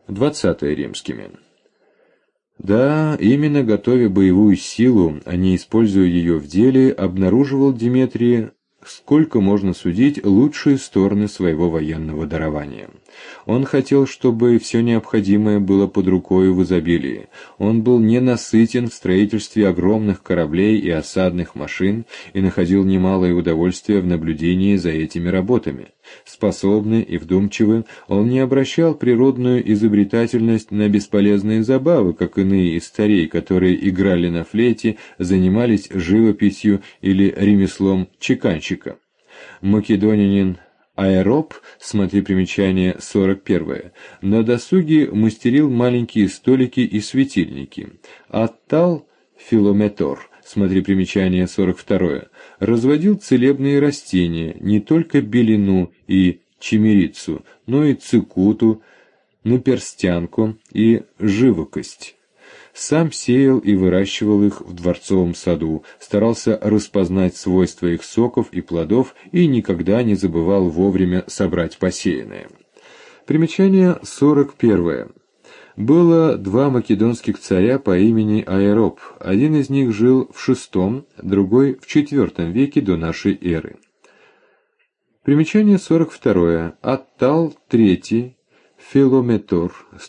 20 римскими. Да, именно готовя боевую силу, а не используя ее в деле, обнаруживал Деметрий, сколько можно судить, лучшие стороны своего военного дарования. Он хотел, чтобы все необходимое было под рукой в изобилии. Он был ненасытен в строительстве огромных кораблей и осадных машин и находил немалое удовольствие в наблюдении за этими работами. Способный и вдумчивый, он не обращал природную изобретательность на бесполезные забавы, как иные из царей, которые играли на флейте, занимались живописью или ремеслом чеканщика. Македонянин Аэроп, смотри примечание 41, на досуге мастерил маленькие столики и светильники. Аттал Филометор, смотри примечание 42, разводил целебные растения, не только белину и чимерицу, но и цикуту, наперстянку и живокость. Сам сеял и выращивал их в дворцовом саду, старался распознать свойства их соков и плодов и никогда не забывал вовремя собрать посеянное. Примечание 41. Было два македонских царя по имени Аэроп. Один из них жил в VI, другой в IV веке до нашей эры. Примечание 42. Аттал III Филометор,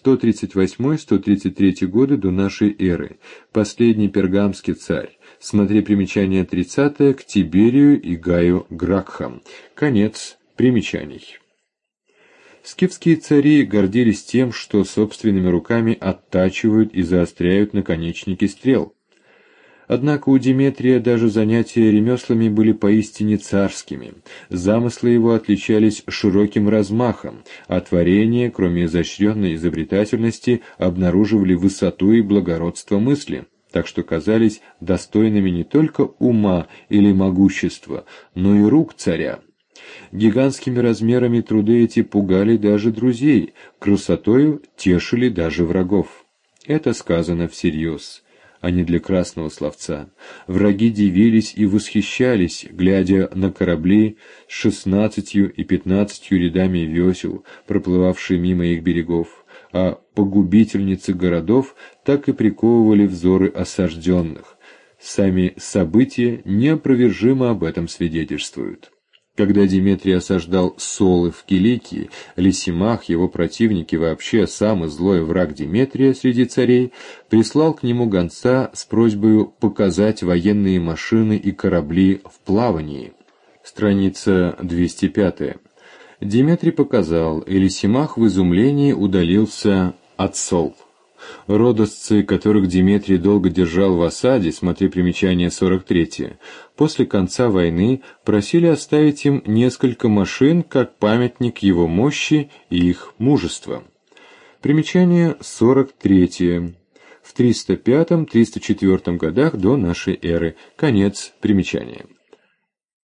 138-133 годы до нашей эры, последний пергамский царь. Смотри примечание 30 к Тиберию и Гаю Гракхам. Конец примечаний. Скифские цари гордились тем, что собственными руками оттачивают и заостряют наконечники стрел. Однако у Деметрия даже занятия ремеслами были поистине царскими. Замыслы его отличались широким размахом, а творения, кроме изощренной изобретательности, обнаруживали высоту и благородство мысли, так что казались достойными не только ума или могущества, но и рук царя. Гигантскими размерами труды эти пугали даже друзей, красотою тешили даже врагов. Это сказано всерьез, а не для красного словца. Враги дивились и восхищались, глядя на корабли с 16 и 15 рядами весел, проплывавшие мимо их берегов, а погубительницы городов так и приковывали взоры осажденных. Сами события неопровержимо об этом свидетельствуют. Когда Деметрий осаждал Солы в Киликии, Лисимах, его противник и вообще самый злой враг Деметрия среди царей, прислал к нему гонца с просьбой показать военные машины и корабли в плавании. Страница 205. Деметрий показал, и Лисимах в изумлении удалился от Сол. Родосцы, которых Деметрий долго держал в осаде, смотри примечание 43, после конца войны просили оставить им несколько машин как памятник его мощи и их мужества. Примечание 43. В 305-304 годах до нашей эры. Конец примечания.